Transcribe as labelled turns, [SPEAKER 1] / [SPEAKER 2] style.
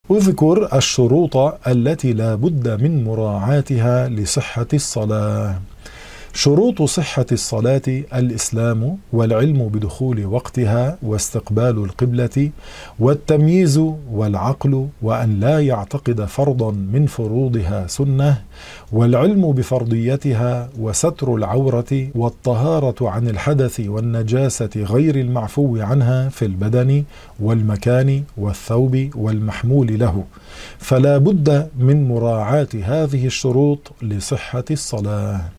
[SPEAKER 1] اذكر الشروط التي لا بد من مراعاتها لصحة الصلاة. شروط صحة الصلاة: الإسلام، والعلم بدخول وقتها، واستقبال القبلة، والتمييز، والعقل، وأن لا يعتقد فرضا من فروضها سنة، والعلم بفرضيتها، وستر العورة، والطهارة عن الحدث والنجاسة غير المعفو عنها في البدن والمكان والثوب والمحمول له. فلا بد من مراعاة هذه الشروط لصحة الصلاة.